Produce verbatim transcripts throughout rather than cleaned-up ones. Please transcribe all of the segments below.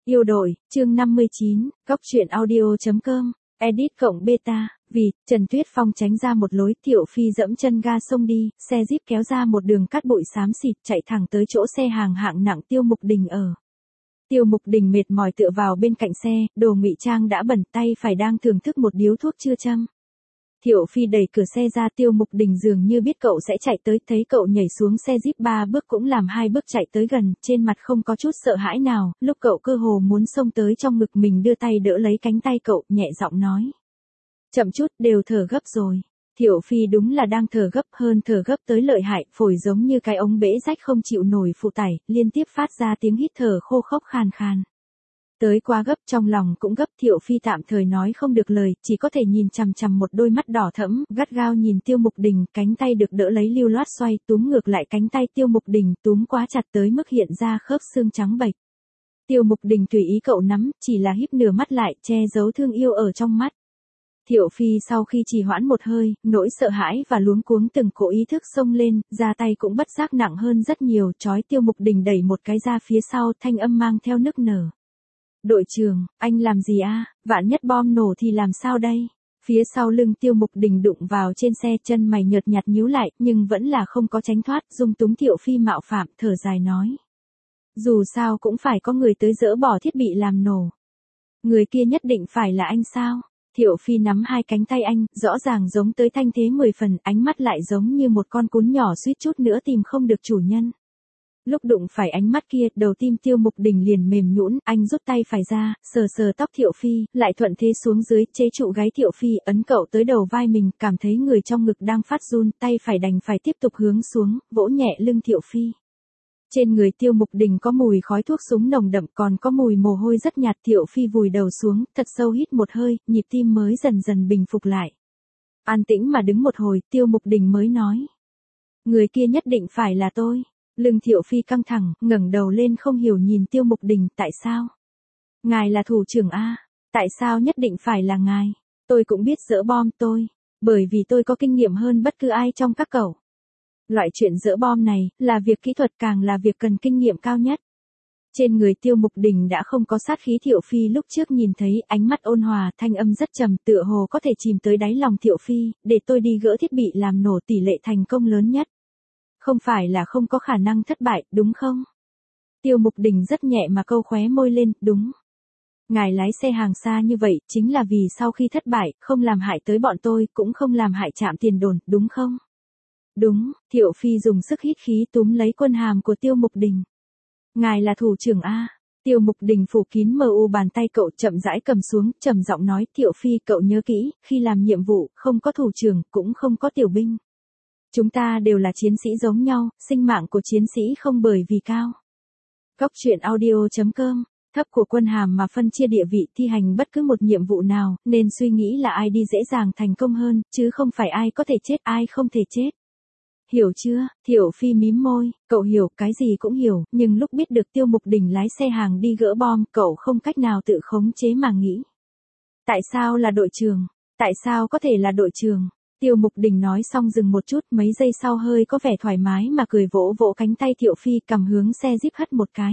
Yêu đội, chương năm mươi chín, góc truyện audio.com, edit cộng beta, vì, Trần Tuyết Phong tránh ra một lối, Thiệu Phi dẫm chân ga xông đi, xe Jeep kéo ra một đường cát bụi xám xịt chạy thẳng tới chỗ xe hàng hạng nặng Tiêu Mục Đình ở. Tiêu Mục Đình mệt mỏi tựa vào bên cạnh xe, đồ ngụy trang đã bẩn, tay phải đang thưởng thức một điếu thuốc chưa châm. Thiệu Phi đẩy cửa xe ra, Tiêu Mục Đình dường như biết cậu sẽ chạy tới, thấy cậu nhảy xuống xe Jeep ba bước cũng làm hai bước chạy tới gần, trên mặt không có chút sợ hãi nào, lúc cậu cơ hồ muốn xông tới trong ngực mình đưa tay đỡ lấy cánh tay cậu, nhẹ giọng nói. Chậm chút, đều thở gấp rồi. Thiệu Phi đúng là đang thở gấp, hơn thở gấp tới lợi hại, phổi giống như cái ống bể rách không chịu nổi phụ tải, liên tiếp phát ra tiếng hít thở khô khốc khàn khàn. Tới quá gấp, trong lòng cũng gấp, Thiệu Phi tạm thời nói không được lời, chỉ có thể nhìn chằm chằm một đôi mắt đỏ thẫm, gắt gao nhìn Tiêu Mục Đình, cánh tay được đỡ lấy lưu loát xoay, túm ngược lại cánh tay Tiêu Mục Đình, túm quá chặt tới mức hiện ra khớp xương trắng bệch. Tiêu Mục Đình tùy ý cậu nắm, chỉ là híp nửa mắt lại, che giấu thương yêu ở trong mắt. Thiệu Phi sau khi trì hoãn một hơi, nỗi sợ hãi và luống cuống từng cỗ ý thức xông lên, ra tay cũng bất giác nặng hơn rất nhiều, trói Tiêu Mục Đình đẩy một cái ra phía sau, thanh âm mang theo nức nở. Đội trưởng, anh làm gì a? Vạn nhất bom nổ thì làm sao đây? Phía sau lưng Tiêu Mục Đình đụng vào trên xe, chân mày nhợt nhạt nhíu lại, nhưng vẫn là không có tránh thoát, dung túng Thiệu Phi mạo phạm, thở dài nói. Dù sao cũng phải có người tới dỡ bỏ thiết bị làm nổ. Người kia nhất định phải là anh sao? Thiệu Phi nắm hai cánh tay anh, rõ ràng giống tới thanh thế mười phần, ánh mắt lại giống như một con cún nhỏ suýt chút nữa tìm không được chủ nhân. Lúc đụng phải ánh mắt kia, đầu tim Tiêu Mục Đình liền mềm nhũn, anh rút tay phải ra, sờ sờ tóc Thiệu Phi, lại thuận thế xuống dưới, chế trụ gáy Thiệu Phi, ấn cậu tới đầu vai mình, cảm thấy người trong ngực đang phát run, tay phải đành phải tiếp tục hướng xuống, vỗ nhẹ lưng Thiệu Phi. Trên người Tiêu Mục Đình có mùi khói thuốc súng nồng đậm, còn có mùi mồ hôi rất nhạt. Thiệu Phi vùi đầu xuống, thật sâu hít một hơi, nhịp tim mới dần dần bình phục lại. An tĩnh mà đứng một hồi, Tiêu Mục Đình mới nói. Người kia nhất định phải là tôi. Lưng Thiệu Phi căng thẳng, ngẩng đầu lên không hiểu nhìn Tiêu Mục Đình, tại sao? Ngài là thủ trưởng A, tại sao nhất định phải là ngài? Tôi cũng biết dỡ bom, tôi, bởi vì tôi có kinh nghiệm hơn bất cứ ai trong các cậu. Loại chuyện dỡ bom này, là việc kỹ thuật, càng là việc cần kinh nghiệm cao nhất. Trên người Tiêu Mục Đình đã không có sát khí. Thiệu Phi lúc trước nhìn thấy, ánh mắt ôn hòa, thanh âm rất trầm, tựa hồ có thể chìm tới đáy lòng Thiệu Phi, để tôi đi gỡ thiết bị làm nổ, tỷ lệ thành công lớn nhất. Không phải là không có khả năng thất bại, đúng không? Tiêu Mục Đình rất nhẹ mà câu khóe môi lên, đúng. Ngài lái xe hàng xa như vậy, chính là vì sau khi thất bại, không làm hại tới bọn tôi, cũng không làm hại Trạm Tiền Đồn, đúng không? Đúng, Thiệu Phi dùng sức hít khí túm lấy quân hàm của Tiêu Mục Đình. Ngài là thủ trưởng A. Tiêu Mục Đình phủ kín mờ u bàn tay cậu, chậm rãi cầm xuống, trầm giọng nói, Thiệu Phi, cậu nhớ kỹ, khi làm nhiệm vụ, không có thủ trưởng, cũng không có tiểu binh. Chúng ta đều là chiến sĩ giống nhau, sinh mạng của chiến sĩ không bởi vì cao. Góc truyện audio.com, thấp của quân hàm mà phân chia địa vị, thi hành bất cứ một nhiệm vụ nào, nên suy nghĩ là ai đi dễ dàng thành công hơn, chứ không phải ai có thể chết, ai không thể chết. Hiểu chưa? Thiệu Phi mím môi, cậu hiểu, cái gì cũng hiểu, nhưng lúc biết được Tiêu Mục Đình lái xe hàng đi gỡ bom, cậu không cách nào tự khống chế mà nghĩ. Tại sao là đội trưởng? Tại sao có thể là đội trưởng? Tiêu Mục Đình nói xong dừng một chút, mấy giây sau hơi có vẻ thoải mái mà cười vỗ vỗ cánh tay Thiệu Phi, cầm hướng xe Jeep hất một cái.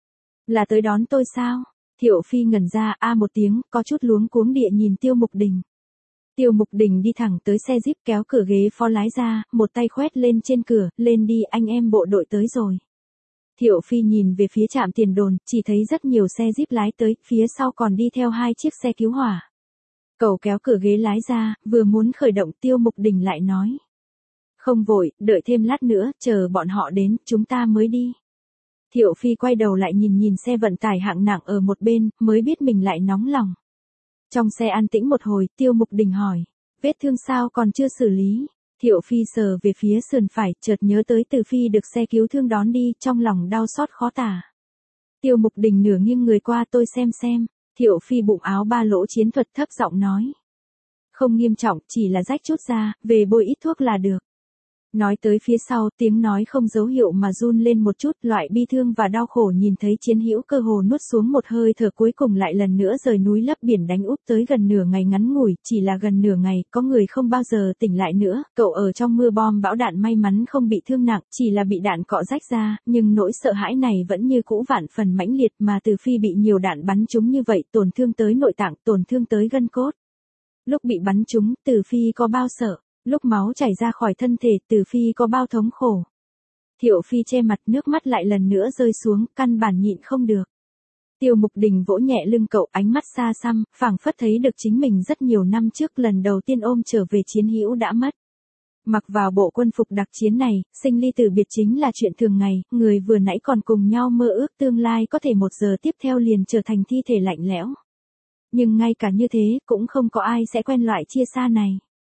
Là tới đón tôi sao? Thiệu Phi ngẩn ra, a một tiếng, có chút luống cuống địa nhìn Tiêu Mục Đình. Tiêu Mục Đình đi thẳng tới xe Jeep, kéo cửa ghế phó lái ra, một tay khoét lên trên cửa, lên đi, anh em bộ đội tới rồi. Thiệu Phi nhìn về phía Trạm Tiền Đồn, chỉ thấy rất nhiều xe Jeep lái tới, phía sau còn đi theo hai chiếc xe cứu hỏa. Cậu kéo cửa ghế lái ra, vừa muốn khởi động, Tiêu Mục Đình lại nói. Không vội, đợi thêm lát nữa, chờ bọn họ đến, chúng ta mới đi. Thiệu Phi quay đầu lại nhìn nhìn xe vận tải hạng nặng ở một bên, mới biết mình lại nóng lòng. Trong xe an tĩnh một hồi, Tiêu Mục Đình hỏi. Vết thương sao còn chưa xử lý? Thiệu Phi sờ về phía sườn phải, chợt nhớ tới Từ Phi được xe cứu thương đón đi, trong lòng đau xót khó tả. Tiêu Mục Đình nửa nghiêng người qua, tôi xem xem. Thiệu Phi bụng áo ba lỗ chiến thuật, thấp giọng nói. Không nghiêm trọng, chỉ là rách chút ra, về bôi ít thuốc là được. Nói tới phía sau, tiếng nói không dấu hiệu mà run lên một chút, loại bi thương và đau khổ nhìn thấy Chiến Hữu cơ hồ nuốt xuống một hơi thở, cuối cùng lại lần nữa rời núi lấp biển đánh úp tới gần nửa ngày ngắn ngủi, chỉ là gần nửa ngày, có người không bao giờ tỉnh lại nữa, cậu ở trong mưa bom bão đạn may mắn không bị thương nặng, chỉ là bị đạn cọ rách ra, nhưng nỗi sợ hãi này vẫn như cũ vạn phần mãnh liệt, mà Từ Phi bị nhiều đạn bắn trúng như vậy, tổn thương tới nội tạng, tổn thương tới gân cốt. Lúc bị bắn trúng, Từ Phi có bao sợ, lúc máu chảy ra khỏi thân thể, Từ Phi có bao thống khổ. Thiệu Phi che mặt, nước mắt lại lần nữa rơi xuống, căn bản nhịn không được. Tiêu Mục Đình vỗ nhẹ lưng cậu, ánh mắt xa xăm, phảng phất thấy được chính mình rất nhiều năm trước lần đầu tiên ôm trở về Chiến Hữu đã mất. Mặc vào bộ quân phục đặc chiến này, sinh ly tử biệt chính là chuyện thường ngày, người vừa nãy còn cùng nhau mơ ước tương lai có thể một giờ tiếp theo liền trở thành thi thể lạnh lẽo. Nhưng ngay cả như thế, cũng không có ai sẽ quen loại chia xa này.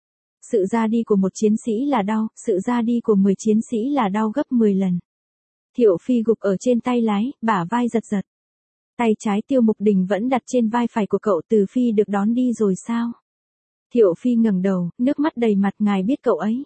Sự ra đi của một chiến sĩ là đau, sự ra đi của mười chiến sĩ là đau gấp mười lần. Thiệu Phi gục ở trên tay lái, bả vai giật giật. Tay trái Tiêu Mục Đình vẫn đặt trên vai phải của cậu. Từ Phi được đón đi rồi sao? Thiệu Phi ngẩng đầu, nước mắt đầy mặt, ngài biết cậu ấy.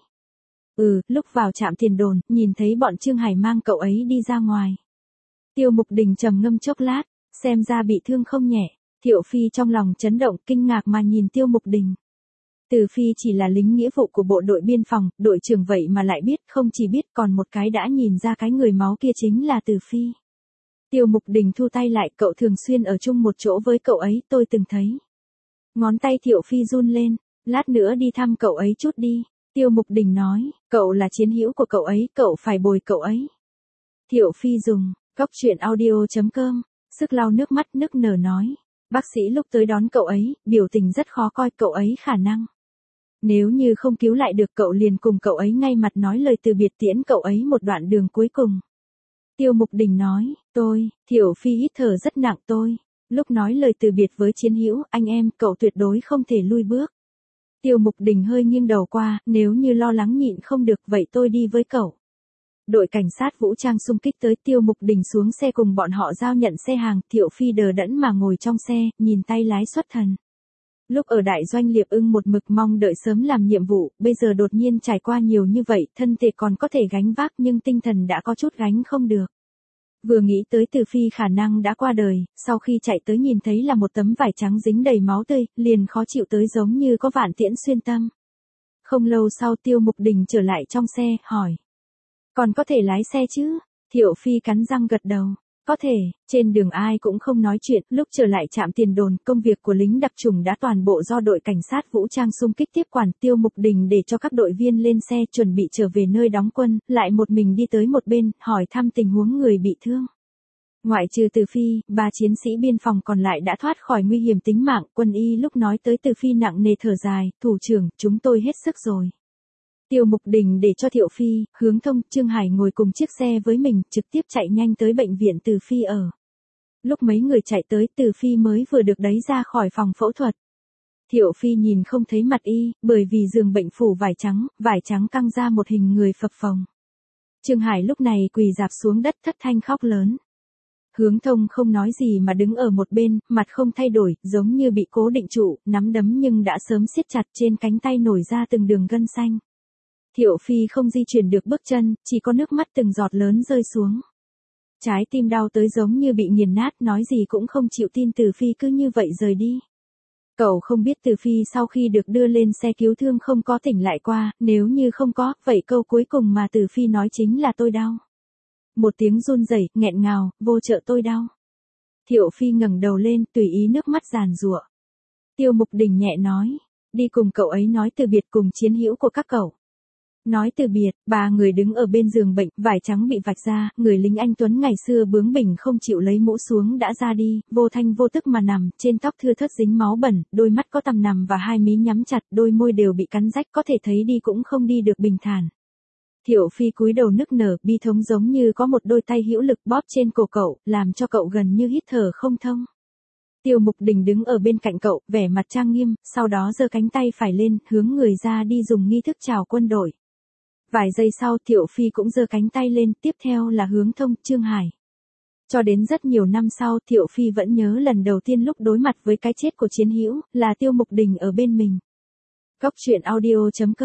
Ừ, lúc vào trạm tiền đồn, nhìn thấy bọn Trương Hải mang cậu ấy đi ra ngoài. Tiêu Mục Đình trầm ngâm chốc lát, xem ra bị thương không nhẹ. Thiệu Phi trong lòng chấn động, kinh ngạc mà nhìn Tiêu Mục Đình. Từ Phi chỉ là lính nghĩa vụ của bộ đội biên phòng, đội trưởng vậy mà lại biết, không chỉ biết còn một cái đã nhìn ra cái người máu kia chính là Từ Phi. Tiêu Mục Đình thu tay lại, cậu thường xuyên ở chung một chỗ với cậu ấy, tôi từng thấy. Ngón tay Thiệu Phi run lên, lát nữa đi thăm cậu ấy chút đi. Tiêu Mục Đình nói, cậu là chiến hữu của cậu ấy, cậu phải bồi cậu ấy. Thiệu Phi dùng, góc truyện audio chấm com, sức lau nước mắt nức nở nói. Bác sĩ lúc tới đón cậu ấy, biểu tình rất khó coi, cậu ấy khả năng. Nếu như không cứu lại được cậu liền cùng cậu ấy ngay mặt nói lời từ biệt tiễn cậu ấy một đoạn đường cuối cùng. Tiêu Mục Đình nói, tôi, Thiệu Phi hít thở rất nặng tôi. Lúc nói lời từ biệt với chiến hữu, anh em, cậu tuyệt đối không thể lui bước. Tiêu Mục Đình hơi nghiêng đầu qua, nếu như lo lắng nhịn không được vậy tôi đi với cậu. Đội cảnh sát vũ trang xung kích tới, Tiêu Mục Đình xuống xe cùng bọn họ giao nhận xe hàng, Thiệu Phi đờ đẫn mà ngồi trong xe, nhìn tay lái xuất thần. Lúc ở đại doanh Liệp Ưng một mực mong đợi sớm làm nhiệm vụ, bây giờ đột nhiên trải qua nhiều như vậy, thân thể còn có thể gánh vác nhưng tinh thần đã có chút gánh không được. Vừa nghĩ tới Từ Phi khả năng đã qua đời, sau khi chạy tới nhìn thấy là một tấm vải trắng dính đầy máu tươi, liền khó chịu tới giống như có vạn tiễn xuyên tâm. Không lâu sau Tiêu Mục Đình trở lại trong xe, hỏi. Còn có thể lái xe chứ? Thiệu Phi cắn răng gật đầu. Có thể, trên đường ai cũng không nói chuyện, lúc trở lại trạm tiền đồn, công việc của lính đặc chủng đã toàn bộ do đội cảnh sát vũ trang xung kích tiếp quản. Tiêu Mục Đình để cho các đội viên lên xe chuẩn bị trở về nơi đóng quân, lại một mình đi tới một bên, hỏi thăm tình huống người bị thương. Ngoại trừ Từ Phi, ba chiến sĩ biên phòng còn lại đã thoát khỏi nguy hiểm tính mạng. Quân y lúc nói tới Từ Phi nặng nề thở dài, thủ trưởng, chúng tôi hết sức rồi. Tiêu Mục Đình để cho Thiệu Phi, Hướng Thông, Trương Hải ngồi cùng chiếc xe với mình, trực tiếp chạy nhanh tới bệnh viện Từ Phi ở. Lúc mấy người chạy tới, Từ Phi mới vừa được đẩy ra khỏi phòng phẫu thuật. Thiệu Phi nhìn không thấy mặt y, bởi vì giường bệnh phủ vải trắng, vải trắng căng ra một hình người phập phồng. Trương Hải lúc này quỳ rạp xuống đất thất thanh khóc lớn. Hướng Thông không nói gì mà đứng ở một bên, mặt không thay đổi, giống như bị cố định trụ, nắm đấm nhưng đã sớm siết chặt, trên cánh tay nổi ra từng đường gân xanh. Thiệu Phi không di chuyển được bước chân, chỉ có nước mắt từng giọt lớn rơi xuống. Trái tim đau tới giống như bị nghiền nát, nói gì cũng không chịu tin Từ Phi cứ như vậy rời đi. Cậu không biết Từ Phi sau khi được đưa lên xe cứu thương không có tỉnh lại qua, nếu như không có, vậy câu cuối cùng mà Từ Phi nói chính là tôi đau. Một tiếng run rẩy, nghẹn ngào, vô trợ tôi đau. Thiệu Phi ngẩng đầu lên, tùy ý nước mắt giàn giụa. Tiêu Mục Đình nhẹ nói, đi cùng cậu ấy nói từ biệt cùng chiến hữu của các cậu. Nói từ biệt, ba người đứng ở bên giường bệnh, vải trắng bị vạch ra, người lính anh tuấn ngày xưa bướng bỉnh không chịu lấy mũ xuống đã ra đi, vô thanh vô tức mà nằm, trên tóc thưa thớt dính máu bẩn, đôi mắt có tằm nằm và hai mí nhắm chặt, đôi môi đều bị cắn rách, có thể thấy đi cũng không đi được bình thản. Thiệu Phi cúi đầu nức nở, bi thống giống như có một đôi tay hữu lực bóp trên cổ cậu, làm cho cậu gần như hít thở không thông. Tiêu Mục Đình đứng ở bên cạnh cậu, vẻ mặt trang nghiêm, sau đó giơ cánh tay phải lên, hướng người ra đi dùng nghi thức chào quân đội. Vài giây sau Thiệu Phi cũng giơ cánh tay lên, tiếp theo là Hướng Thông, Trương Hải. Cho đến rất nhiều năm sau, Thiệu Phi vẫn nhớ lần đầu tiên lúc đối mặt với cái chết của chiến hữu, là Tiêu Mục Đình ở bên mình. Góc truyện audio chấm com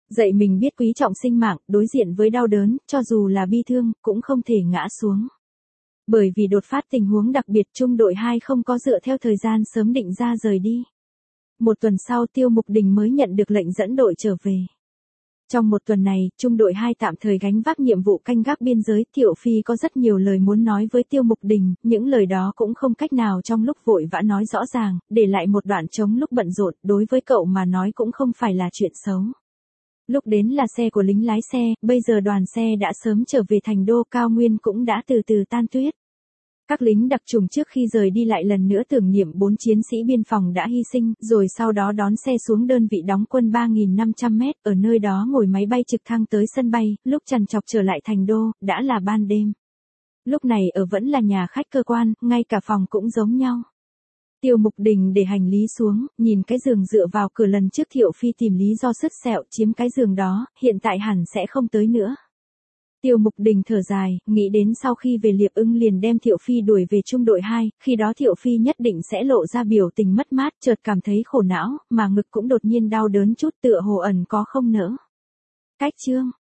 Dạy mình biết quý trọng sinh mạng, đối diện với đau đớn, cho dù là bi thương, cũng không thể ngã xuống. Bởi vì đột phát tình huống đặc biệt, trung đội hai không có dựa theo thời gian sớm định ra rời đi. Một tuần sau Tiêu Mục Đình mới nhận được lệnh dẫn đội trở về. Trong một tuần này, trung đội hai tạm thời gánh vác nhiệm vụ canh gác biên giới. Thiệu Phi có rất nhiều lời muốn nói với Tiêu Mục Đình, những lời đó cũng không cách nào trong lúc vội vã nói rõ ràng, để lại một đoạn trống lúc bận rộn, đối với cậu mà nói cũng không phải là chuyện xấu. Lúc đến là xe của lính lái xe, bây giờ đoàn xe đã sớm trở về thành đô, cao nguyên cũng đã từ từ tan tuyết. Các lính đặc chủng trước khi rời đi lại lần nữa tưởng niệm bốn chiến sĩ biên phòng đã hy sinh, rồi sau đó đón xe xuống đơn vị đóng quân ba nghìn năm trăm mét, ở nơi đó ngồi máy bay trực thăng tới sân bay, lúc trằn trọc trở lại thành đô, đã là ban đêm. Lúc này ở vẫn là nhà khách cơ quan, ngay cả phòng cũng giống nhau. Tiêu Mục Đình để hành lý xuống, nhìn cái giường dựa vào cửa lần trước Thiệu Phi tìm lý do sứt sẹo chiếm cái giường đó, hiện tại hẳn sẽ không tới nữa. Tiêu Mục Đình thở dài, nghĩ đến sau khi về Liệp Ưng liền đem Thiệu Phi đuổi về trung đội hai, khi đó Thiệu Phi nhất định sẽ lộ ra biểu tình mất mát, chợt cảm thấy khổ não, mà ngực cũng đột nhiên đau đớn chút, tựa hồ ẩn có không nỡ. Cách chương